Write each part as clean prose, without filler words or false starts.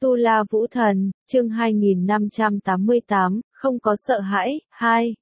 Tu La Vũ Thần, chương 2588, không có sợ hãi, 2.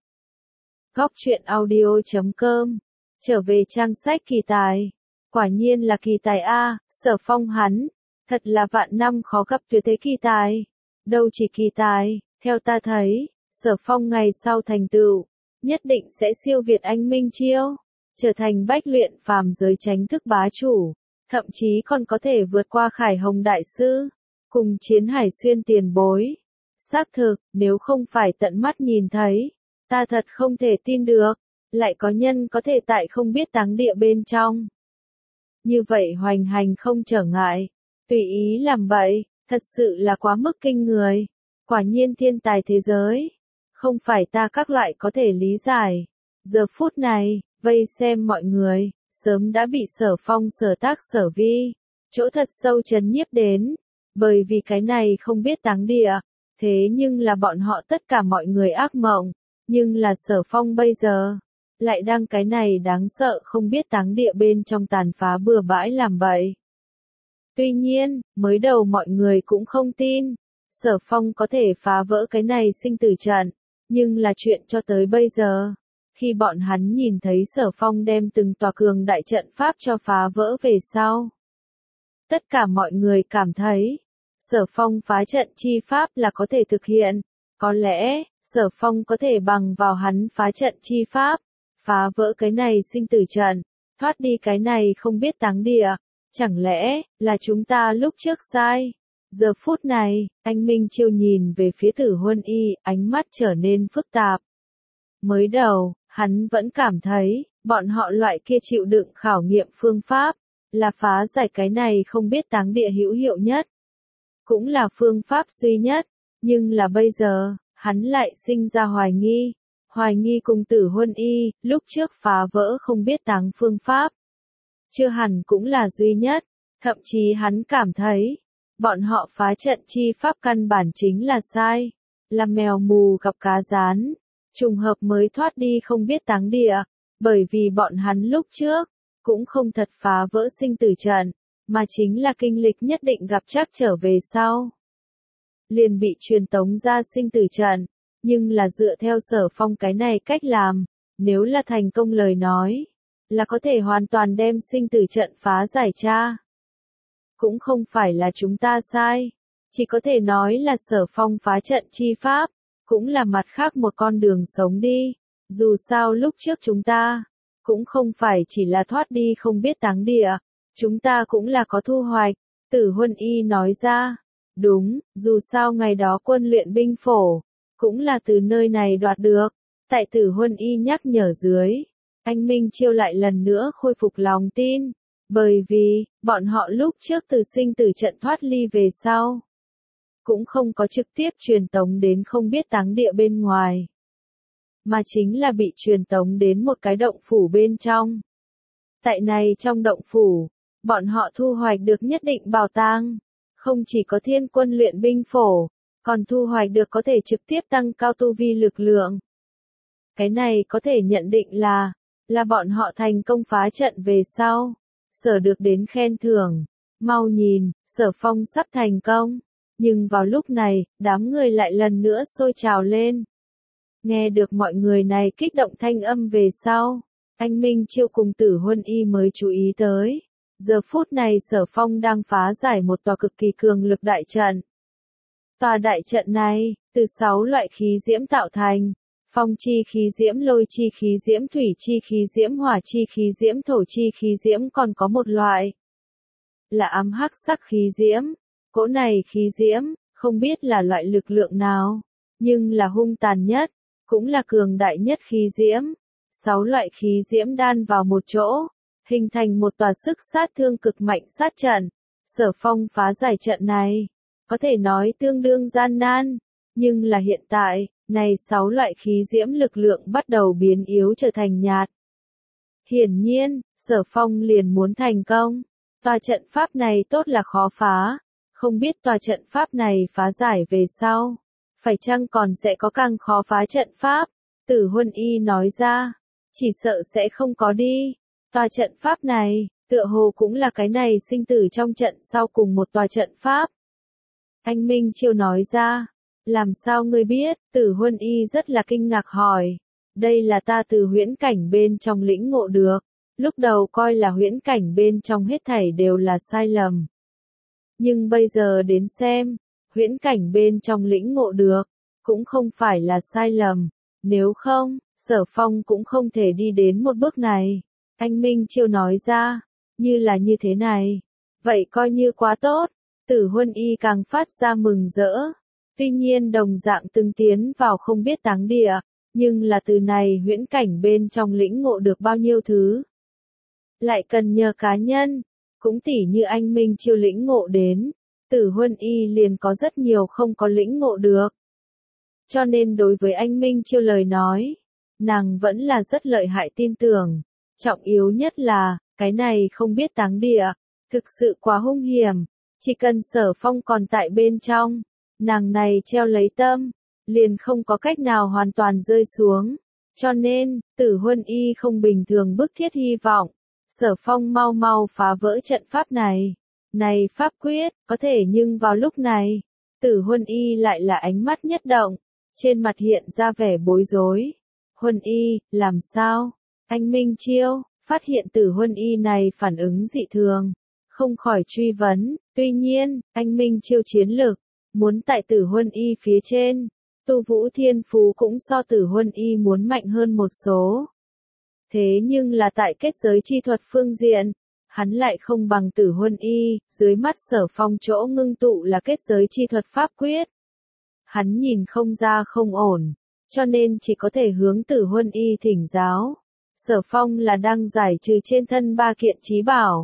Góc truyện audio.com. Trở về trang sách kỳ tài. Quả nhiên là kỳ tài a, Sở Phong hắn. Thật là vạn năm khó gặp tuyệt thế kỳ tài. Đâu chỉ kỳ tài, theo ta thấy, Sở Phong ngày sau thành tựu, nhất định sẽ siêu việt anh Minh Chiêu, trở thành bách luyện phàm giới chánh thức bá chủ, thậm chí còn có thể vượt qua Khải Hồng Đại Sư, cùng Chiến Hải Xuyên tiền bối. Xác thực, nếu không phải tận mắt nhìn thấy, ta thật không thể tin được, lại có nhân có thể tại không biết táng địa bên trong. Như vậy hoành hành không trở ngại, tùy ý làm bậy, thật sự là quá mức kinh người. Quả nhiên thiên tài thế giới, không phải ta các loại có thể lý giải. Giờ phút này, vây xem mọi người, sớm đã bị Sở Phong sở tác sở vi, chỗ thật sâu chấn nhiếp đến, bởi vì cái này không biết táng địa, thế nhưng là bọn họ tất cả mọi người ác mộng, nhưng là Sở Phong bây giờ, lại đang cái này đáng sợ không biết táng địa bên trong tàn phá bừa bãi làm bậy. Tuy nhiên, mới đầu mọi người cũng không tin, Sở Phong có thể phá vỡ cái này sinh tử trận, nhưng là chuyện cho tới bây giờ, khi bọn hắn nhìn thấy Sở Phong đem từng tòa cường đại trận pháp cho phá vỡ về sau. Tất cả mọi người cảm thấy, Sở Phong phá trận chi pháp là có thể thực hiện, có lẽ, Sở Phong có thể bằng vào hắn phá trận chi pháp, phá vỡ cái này sinh tử trận, thoát đi cái này không biết táng địa, chẳng lẽ, là chúng ta lúc trước sai? Giờ phút này, anh Minh Chiêu nhìn về phía Tử Huân Y, ánh mắt trở nên phức tạp. Mới đầu, hắn vẫn cảm thấy, bọn họ loại kia chịu đựng khảo nghiệm phương pháp, là phá giải cái này không biết táng địa hữu hiệu nhất. Cũng là phương pháp duy nhất, nhưng là bây giờ, hắn lại sinh ra hoài nghi cùng Tử Huân Y, lúc trước phá vỡ không biết táng phương pháp. Chưa hẳn cũng là duy nhất, thậm chí hắn cảm thấy, bọn họ phá trận chi pháp căn bản chính là sai, là mèo mù gặp cá rán, trùng hợp mới thoát đi không biết táng địa, bởi vì bọn hắn lúc trước, cũng không thật phá vỡ sinh tử trận, mà chính là kinh lịch nhất định gặp chắc trở về sau. Liền bị truyền tống ra sinh tử trận, nhưng là dựa theo Sở Phong cái này cách làm, nếu là thành công lời nói, là có thể hoàn toàn đem sinh tử trận phá giải tra. Cũng không phải là chúng ta sai, chỉ có thể nói là Sở Phong phá trận chi pháp, cũng là mặt khác một con đường sống đi, dù sao lúc trước chúng ta, cũng không phải chỉ là thoát đi không biết táng địa, chúng ta cũng là có thu hoạch, Tử Huân Y nói ra, đúng, dù sao ngày đó quân luyện binh phổ, cũng là từ nơi này đoạt được, tại Tử Huân Y nhắc nhở dưới, anh Minh Chiêu lại lần nữa khôi phục lòng tin, bởi vì, bọn họ lúc trước từ sinh tử trận thoát ly về sau, cũng không có trực tiếp truyền tống đến không biết táng địa bên ngoài, mà chính là bị truyền tống đến một cái động phủ bên trong. Tại này trong động phủ, bọn họ thu hoạch được nhất định bảo tàng, không chỉ có thiên quân luyện binh phổ, còn thu hoạch được có thể trực tiếp tăng cao tu vi lực lượng. Cái này có thể nhận định là bọn họ thành công phá trận về sau, Sở được đến khen thưởng, mau nhìn, Sở Phong sắp thành công, nhưng vào lúc này, đám người lại lần nữa sôi trào lên. Nghe được mọi người này kích động thanh âm về sau, anh Minh Chiêu cùng Tử Huân Y mới chú ý tới. Giờ phút này Sở Phong đang phá giải một tòa cực kỳ cường lực đại trận. Tòa đại trận này, từ 6 loại khí diễm tạo thành, phong chi khí diễm, lôi chi khí diễm, thủy chi khí diễm, hỏa chi khí diễm, thổ chi khí diễm, còn có một loại là ám hắc sắc khí diễm. Cỗ này khí diễm, không biết là loại lực lượng nào, nhưng là hung tàn nhất, cũng là cường đại nhất khí diễm. 6 loại khí diễm đan vào một chỗ, hình thành một tòa sức sát thương cực mạnh sát trận. Sở Phong phá giải trận này, có thể nói tương đương gian nan, nhưng là hiện tại, này 6 loại khí diễm lực lượng bắt đầu biến yếu trở thành nhạt. Hiển nhiên, Sở Phong liền muốn thành công. Tòa trận pháp này tốt là khó phá, không biết tòa trận pháp này phá giải về sau, phải chăng còn sẽ có càng khó phá trận pháp? Tử Huân Y nói ra, chỉ sợ sẽ không có đi. Tòa trận pháp này, tựa hồ cũng là cái này sinh tử trong trận sau cùng một tòa trận pháp. Anh Minh Chiêu nói ra. Làm sao ngươi biết? Tử Huân Y rất là kinh ngạc hỏi. Đây là ta từ huyễn cảnh bên trong lĩnh ngộ được. Lúc đầu coi là huyễn cảnh bên trong hết thảy đều là sai lầm. Nhưng bây giờ đến xem, huyễn cảnh bên trong lĩnh ngộ được, cũng không phải là sai lầm. Nếu không, Sở Phong cũng không thể đi đến một bước này. Anh Minh Chiêu nói ra, như là như thế này. Vậy coi như quá tốt. Tử Huân Y càng phát ra mừng rỡ. Tuy nhiên đồng dạng từng tiến vào không biết táng địa, nhưng là từ này huyễn cảnh bên trong lĩnh ngộ được bao nhiêu thứ. Lại cần nhờ cá nhân, cũng tỉ như anh Minh Chiêu lĩnh ngộ đến, Tử Huân Y liền có rất nhiều không có lĩnh ngộ được. Cho nên đối với anh Minh Chiêu lời nói, nàng vẫn là rất lợi hại tin tưởng. Trọng yếu nhất là, cái này không biết táng địa, thực sự quá hung hiểm, chỉ cần Sở Phong còn tại bên trong, nàng này treo lấy tâm, liền không có cách nào hoàn toàn rơi xuống. Cho nên, Tử Huân Y không bình thường bức thiết hy vọng, Sở Phong mau mau phá vỡ trận pháp này. Này pháp quyết, có thể nhưng vào lúc này, Tử Huân Y lại là ánh mắt nhất động, trên mặt hiện ra vẻ bối rối. Huân Y, làm sao? Anh Minh Chiêu, phát hiện Tử Huân Y này phản ứng dị thường, không khỏi truy vấn, tuy nhiên, anh Minh Chiêu chiến lực, muốn tại Tử Huân Y phía trên, tu vũ thiên phú cũng so Tử Huân Y muốn mạnh hơn một số. Thế nhưng là tại kết giới chi thuật phương diện, hắn lại không bằng Tử Huân Y, dưới mắt Sở Phong chỗ ngưng tụ là kết giới chi thuật pháp quyết. Hắn nhìn không ra không ổn, cho nên chỉ có thể hướng Tử Huân Y thỉnh giáo. Sở Phong là đang giải trừ trên thân 3 kiện chí bảo.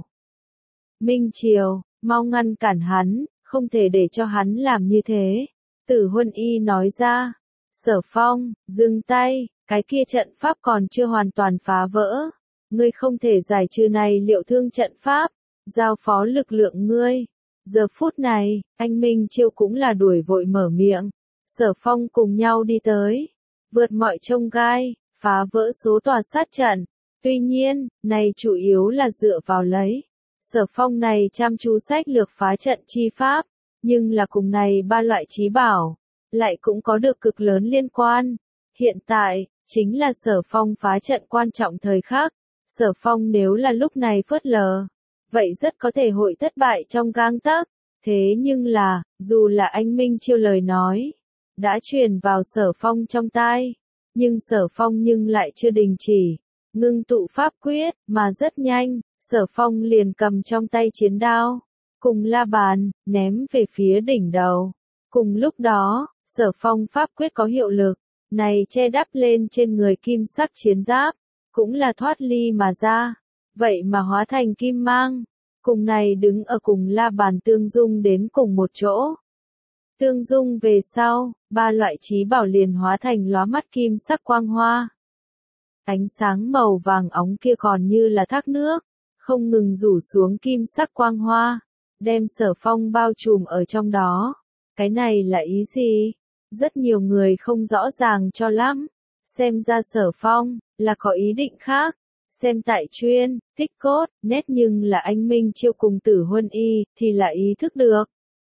Minh Chiêu, mau ngăn cản hắn, không thể để cho hắn làm như thế. Tử Huân Y nói ra. Sở Phong, dừng tay, cái kia trận pháp còn chưa hoàn toàn phá vỡ. Ngươi không thể giải trừ này liệu thương trận pháp, giao phó lực lượng ngươi. Giờ phút này, anh Minh Chiêu cũng là đuổi vội mở miệng. Sở Phong cùng nhau đi tới, vượt mọi chông gai, phá vỡ số tòa sát trận. Tuy nhiên, này chủ yếu là dựa vào lấy. Sở Phong này chăm chú sách lược phá trận chi pháp, nhưng là cùng này 3 loại chí bảo, lại cũng có được cực lớn liên quan. Hiện tại, chính là Sở Phong phá trận quan trọng thời khắc. Sở Phong nếu là lúc này phớt lờ, vậy rất có thể hội thất bại trong gang tấc. Thế nhưng là, dù là anh Minh Chiêu lời nói, đã truyền vào Sở Phong trong tai, nhưng Sở Phong nhưng lại chưa đình chỉ, ngưng tụ pháp quyết, mà rất nhanh, Sở Phong liền cầm trong tay chiến đao, cùng la bàn, ném về phía đỉnh đầu. Cùng lúc đó, Sở Phong pháp quyết có hiệu lực, này che đắp lên trên người kim sắc chiến giáp, cũng là thoát ly mà ra, vậy mà hóa thành kim mang, cùng này đứng ở cùng la bàn tương dung đến cùng một chỗ. Tương dung về sau, 3 loại chí bảo liền hóa thành lóa mắt kim sắc quang hoa. Ánh sáng màu vàng óng kia còn như là thác nước, không ngừng rủ xuống kim sắc quang hoa, đem Sở Phong bao trùm ở trong đó. Cái này là ý gì? Rất nhiều người không rõ ràng cho lắm. Xem ra Sở Phong là có ý định khác. Xem tại chuyên, tích cốt, nét nhưng là anh Minh Chiêu cùng Tử Huân Y thì là ý thức được.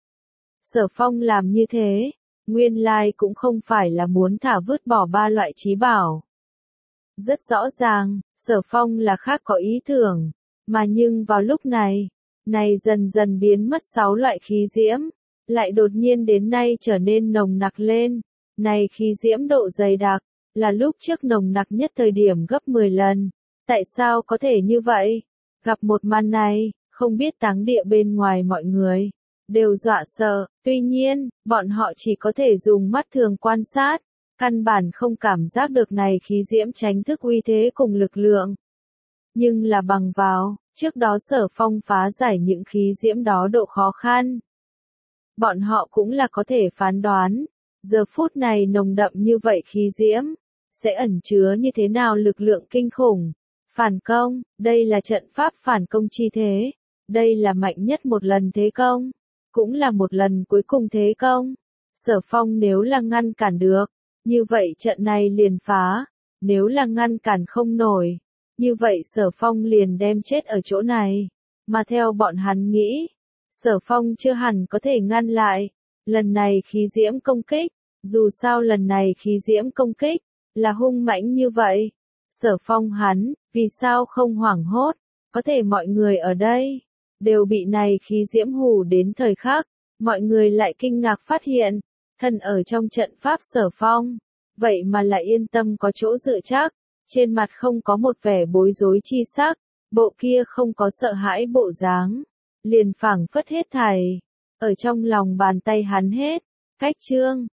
Sở Phong làm như thế, nguyên lai cũng không phải là muốn thả vứt bỏ 3 loại chí bảo. Rất rõ ràng, Sở Phong là khác có ý tưởng, mà nhưng vào lúc này dần dần biến mất 6 loại khí diễm, lại đột nhiên đến nay trở nên nồng nặc lên. Này khí diễm độ dày đặc, là lúc trước nồng nặc nhất thời điểm gấp 10 lần. Tại sao có thể như vậy? Gặp một màn này, không biết táng địa bên ngoài mọi người đều dọa sợ, tuy nhiên, bọn họ chỉ có thể dùng mắt thường quan sát, căn bản không cảm giác được này khí diễm tránh thức uy thế cùng lực lượng. Nhưng là bằng vào, trước đó Sở Phong phá giải những khí diễm đó độ khó khăn. Bọn họ cũng là có thể phán đoán, giờ phút này nồng đậm như vậy khí diễm, sẽ ẩn chứa như thế nào lực lượng kinh khủng. Phản công, đây là trận pháp phản công chi thế, đây là mạnh nhất một lần thế công, cũng là một lần cuối cùng thế công. Sở Phong nếu là ngăn cản được, như vậy trận này liền phá, nếu là ngăn cản không nổi, như vậy Sở Phong liền đem chết ở chỗ này. Mà theo bọn hắn nghĩ, Sở Phong chưa hẳn có thể ngăn lại, Lần này khí diễm công kích, dù sao lần này khí diễm công kích, là hung mãnh như vậy. Sở Phong hắn, vì sao không hoảng hốt, có thể mọi người ở đây, đều bị này khí diễm hù đến thời khắc, mọi người lại kinh ngạc phát hiện, thân ở trong trận pháp Sở Phong, vậy mà lại yên tâm có chỗ dự chắc, trên mặt không có một vẻ bối rối chi sắc, bộ kia không có sợ hãi bộ dáng, liền phảng phất hết thảy, ở trong lòng bàn tay hắn hết, cách chương.